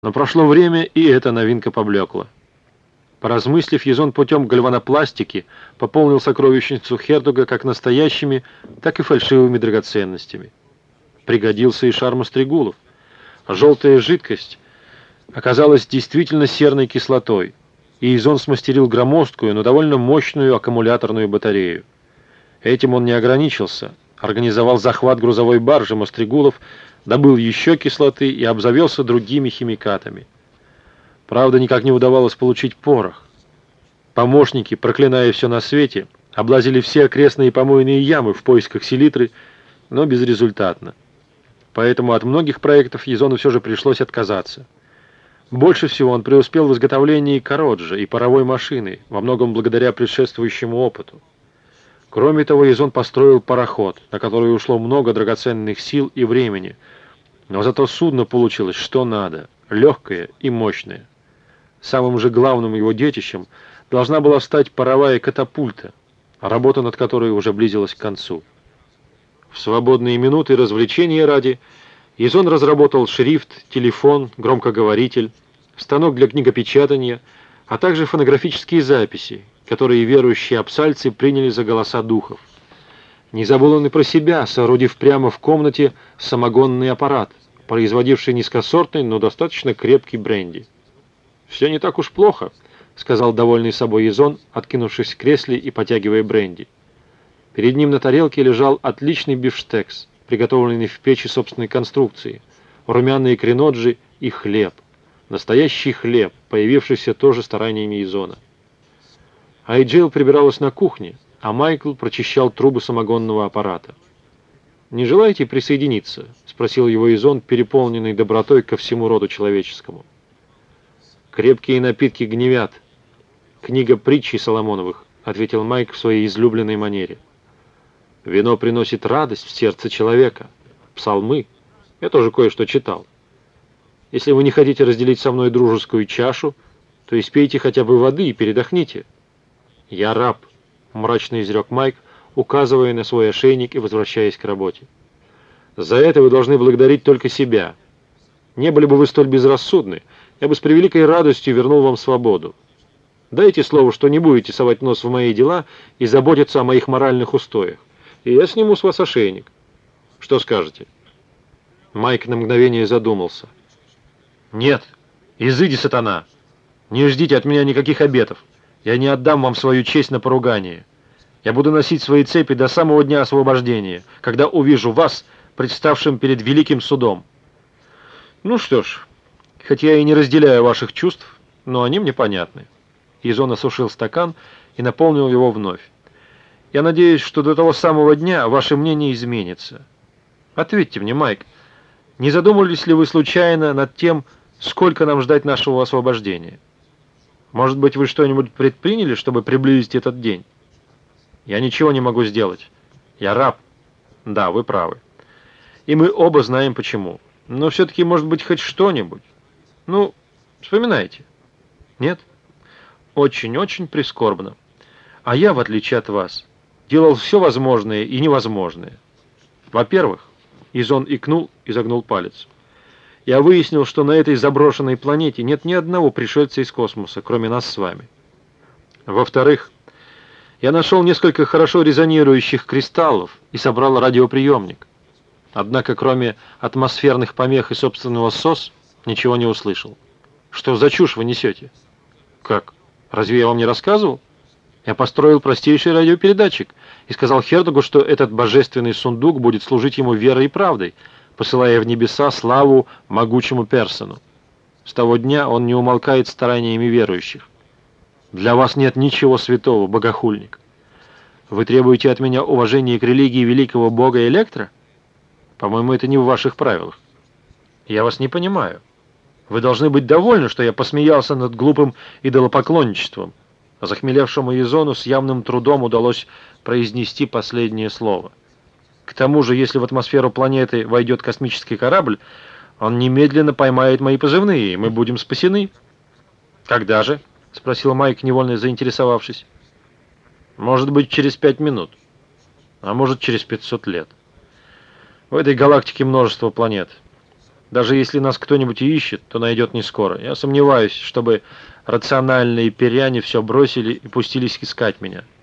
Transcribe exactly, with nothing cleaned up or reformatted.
Но прошло время, и эта новинка поблекла. Поразмыслив, Язон путем гальванопластики пополнил сокровищницу Хердуга как настоящими, так и фальшивыми драгоценностями. Пригодился и шар Мастригулов. Желтая жидкость оказалась действительно серной кислотой, и Язон смастерил громоздкую, но довольно мощную аккумуляторную батарею. Этим он не ограничился, организовал захват грузовой баржи Мастригулов, добыл еще кислоты и обзавелся другими химикатами. Правда, никак не удавалось получить порох. Помощники, проклиная все на свете, облазили все окрестные помойные ямы в поисках селитры, но безрезультатно. Поэтому от многих проектов Язону все же пришлось отказаться. Больше всего он преуспел в изготовлении короджа и паровой машины, во многом благодаря предшествующему опыту. Кроме того, Язон построил пароход, на который ушло много драгоценных сил и времени, но зато судно получилось что надо, легкое и мощное. Самым же главным его детищем должна была стать паровая катапульта, работа над которой уже близилась к концу. В свободные минуты развлечения ради Язон разработал шрифт, телефон, громкоговоритель, станок для книгопечатания, а также фонографические записи, которые верующие абсальцы приняли за голоса духов. Не забыл он и про себя, соорудив прямо в комнате самогонный аппарат, производивший низкосортный, но достаточно крепкий бренди. «Все не так уж плохо», — сказал довольный собой Язон, откинувшись в кресле и потягивая бренди. Перед ним на тарелке лежал отличный бифштекс, приготовленный в печи собственной конструкции, румяные креноджи и хлеб. Настоящий хлеб, появившийся тоже стараниями Язона. Айджил прибиралась на кухне, а Майкл прочищал трубы самогонного аппарата. «Не желаете присоединиться?» — спросил его Язон, переполненный добротой ко всему роду человеческому. «Крепкие напитки гневят. Книга притчей Соломоновых», — ответил Майк в своей излюбленной манере. «Вино приносит радость в сердце человека. Псалмы. Я тоже кое-что читал. Если вы не хотите разделить со мной дружескую чашу, то испейте хотя бы воды и передохните». «Я раб», — мрачно изрек Майк, указывая на свой ошейник и возвращаясь к работе. «За это вы должны благодарить только себя. Не были бы вы столь безрассудны, я бы с превеликой радостью вернул вам свободу. Дайте слово, что не будете совать нос в мои дела и заботиться о моих моральных устоях, и я сниму с вас ошейник. Что скажете?» Майк на мгновение задумался. «Нет, изыди, сатана! Не ждите от меня никаких обетов. Я не отдам вам свою честь на поругание. Я буду носить свои цепи до самого дня освобождения, когда увижу вас, представшим перед великим судом». «Ну что ж, хоть я и не разделяю ваших чувств, но они мне понятны». Язон осушил стакан и наполнил его вновь. «Я надеюсь, что до того самого дня ваше мнение изменится. Ответьте мне, Майк, не задумывались ли вы случайно над тем, сколько нам ждать нашего освобождения? Может быть, вы что-нибудь предприняли, чтобы приблизить этот день?» «Я ничего не могу сделать. Я раб». «Да, вы правы. И мы оба знаем почему. Но все-таки, может быть, хоть что-нибудь. Ну, вспоминайте». «Нет?» «Очень-очень прискорбно. А я, в отличие от вас, делал все возможное и невозможное. Во-первых», — Язон икнул и загнул палец, «я выяснил, что на этой заброшенной планете нет ни одного пришельца из космоса, кроме нас с вами. Во-вторых, я нашел несколько хорошо резонирующих кристаллов и собрал радиоприемник. Однако, кроме атмосферных помех и собственного СОС, ничего не услышал. Что за чушь вы несете?» «Как? Разве я вам не рассказывал? Я построил простейший радиопередатчик и сказал Хердугу, что этот божественный сундук будет служить ему верой и правдой, посылая в небеса славу могучему Персону. С того дня он не умолкает стараниями верующих. Для вас нет ничего святого, богохульник. Вы требуете от меня уважения к религии великого бога Электро? По-моему, это не в ваших правилах. Я вас не понимаю. Вы должны быть довольны, что я посмеялся над глупым идолопоклонничеством». Захмелевшему Язону с явным трудом удалось произнести последнее слово. «К тому же, если в атмосферу планеты войдет космический корабль, он немедленно поймает мои позывные, и мы будем спасены». «Когда же?» — спросил Майк, невольно заинтересовавшись. «Может быть, через пять минут, а может, через пятьсот лет. В этой галактике множество планет. Даже если нас кто-нибудь и ищет, то найдет не скоро. Я сомневаюсь, чтобы рациональные перяне все бросили и пустились искать меня.